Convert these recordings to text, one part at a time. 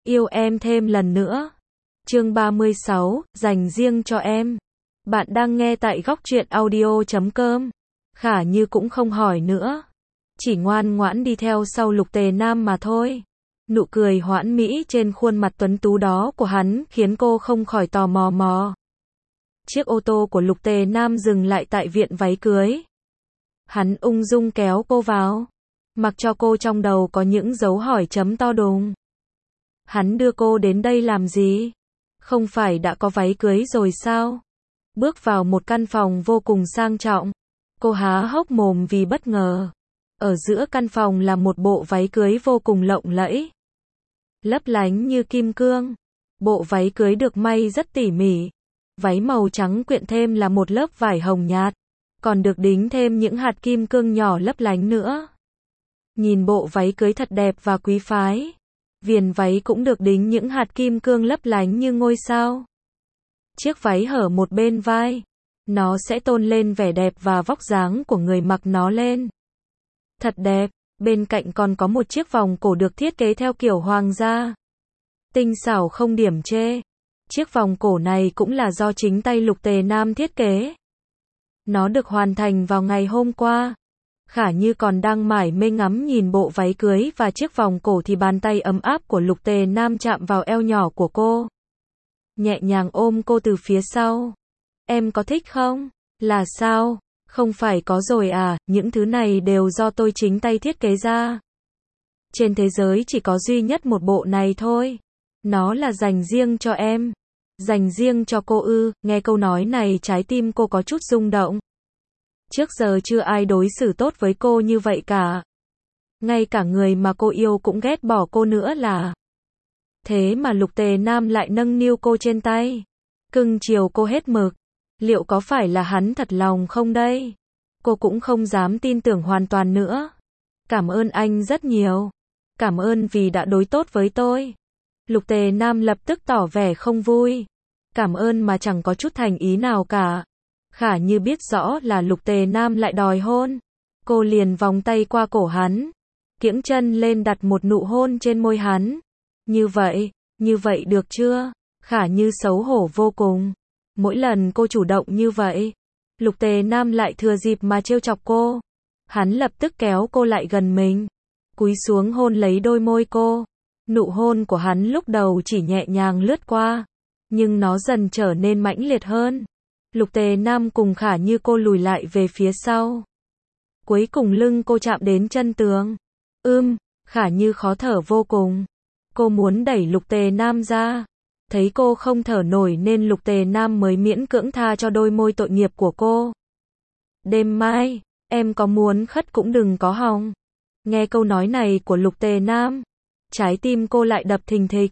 Yêu em thêm lần nữa. Chương 36, dành riêng cho em. Bạn đang nghe tại góc truyện audio.com. Khả Như cũng không hỏi nữa, chỉ ngoan ngoãn đi theo sau Lục Tề Nam mà thôi. Nụ cười hoãn mỹ trên khuôn mặt tuấn tú đó của hắn khiến cô không khỏi tò mò. Chiếc ô tô của Lục Tề Nam dừng lại tại viện váy cưới. Hắn ung dung kéo cô vào, mặc cho cô trong đầu có những dấu hỏi chấm to đùng. Hắn đưa cô đến đây làm gì? Không phải đã có váy cưới rồi sao? Bước vào một căn phòng vô cùng sang trọng, cô há hốc mồm vì bất ngờ. Ở giữa căn phòng là một bộ váy cưới vô cùng lộng lẫy, lấp lánh như kim cương. Bộ váy cưới được may rất tỉ mỉ. Váy màu trắng quyện thêm là một lớp vải hồng nhạt, còn được đính thêm những hạt kim cương nhỏ lấp lánh nữa. Nhìn bộ váy cưới thật đẹp và quý phái. Viền váy cũng được đính những hạt kim cương lấp lánh như ngôi sao. Chiếc váy hở một bên vai, nó sẽ tôn lên vẻ đẹp và vóc dáng của người mặc nó lên. Thật đẹp, bên cạnh còn có một chiếc vòng cổ được thiết kế theo kiểu hoàng gia. Tinh xảo không điểm chê. Chiếc vòng cổ này cũng là do chính tay Lục Tề Nam thiết kế. Nó được hoàn thành vào ngày hôm qua. Khả Như còn đang mải mê ngắm nhìn bộ váy cưới và chiếc vòng cổ thì bàn tay ấm áp của Lục Tề Nam chạm vào eo nhỏ của cô. Nhẹ nhàng ôm cô từ phía sau. Em có thích không? Là sao? Không phải có rồi à, những thứ này đều do tôi chính tay thiết kế ra. Trên thế giới chỉ có duy nhất một bộ này thôi. Nó là dành riêng cho em. Dành riêng cho cô ư? Nghe câu nói này trái tim cô có chút rung động. Trước giờ chưa ai đối xử tốt với cô như vậy cả. Ngay cả người mà cô yêu cũng ghét bỏ cô nữa là. Thế mà Lục Tề Nam lại nâng niu cô trên tay, cưng chiều cô hết mực. Liệu có phải là hắn thật lòng không đây? Cô cũng không dám tin tưởng hoàn toàn nữa. Cảm ơn anh rất nhiều. Cảm ơn vì đã đối tốt với tôi. Lục Tề Nam lập tức tỏ vẻ không vui. Cảm ơn mà chẳng có chút thành ý nào cả. Khả Như biết rõ là Lục Tề Nam lại đòi hôn. Cô liền vòng tay qua cổ hắn, kiễng chân lên đặt một nụ hôn trên môi hắn. Như vậy được chưa? Khả Như xấu hổ vô cùng. Mỗi lần cô chủ động như vậy, Lục Tề Nam lại thừa dịp mà trêu chọc cô. Hắn lập tức kéo cô lại gần mình, cúi xuống hôn lấy đôi môi cô. Nụ hôn của hắn lúc đầu chỉ nhẹ nhàng lướt qua, nhưng nó dần trở nên mãnh liệt hơn. Lục Tề Nam cùng Khả Như cô lùi lại về phía sau. Cuối cùng lưng cô chạm đến chân tường. Khả Như khó thở vô cùng. Cô muốn đẩy Lục Tề Nam ra. Thấy cô không thở nổi nên Lục Tề Nam mới miễn cưỡng tha cho đôi môi tội nghiệp của cô. Đêm mai, em có muốn khất cũng đừng có hòng. Nghe câu nói này của Lục Tề Nam, trái tim cô lại đập thình thịch.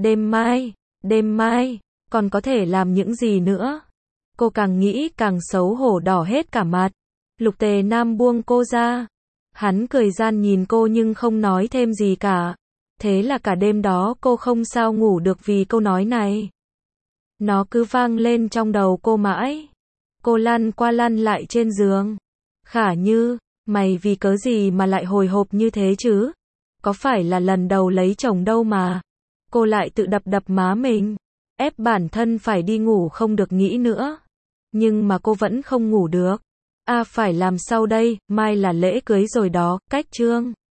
Đêm mai, còn có thể làm những gì nữa? Cô càng nghĩ càng xấu hổ đỏ hết cả mặt. Lục Tề Nam buông cô ra. Hắn cười gian nhìn cô nhưng không nói thêm gì cả. Thế là cả đêm đó cô không sao ngủ được vì câu nói này. Nó cứ vang lên trong đầu cô mãi. Cô lăn qua lăn lại trên giường. Khả Như, mày vì cớ gì mà lại hồi hộp như thế chứ? Có phải là lần đầu lấy chồng đâu mà. Cô lại tự đập má mình, ép bản thân phải đi ngủ không được nghĩ nữa. Nhưng mà cô vẫn không ngủ được. Phải làm sao đây, mai là lễ cưới rồi đó, cách trương.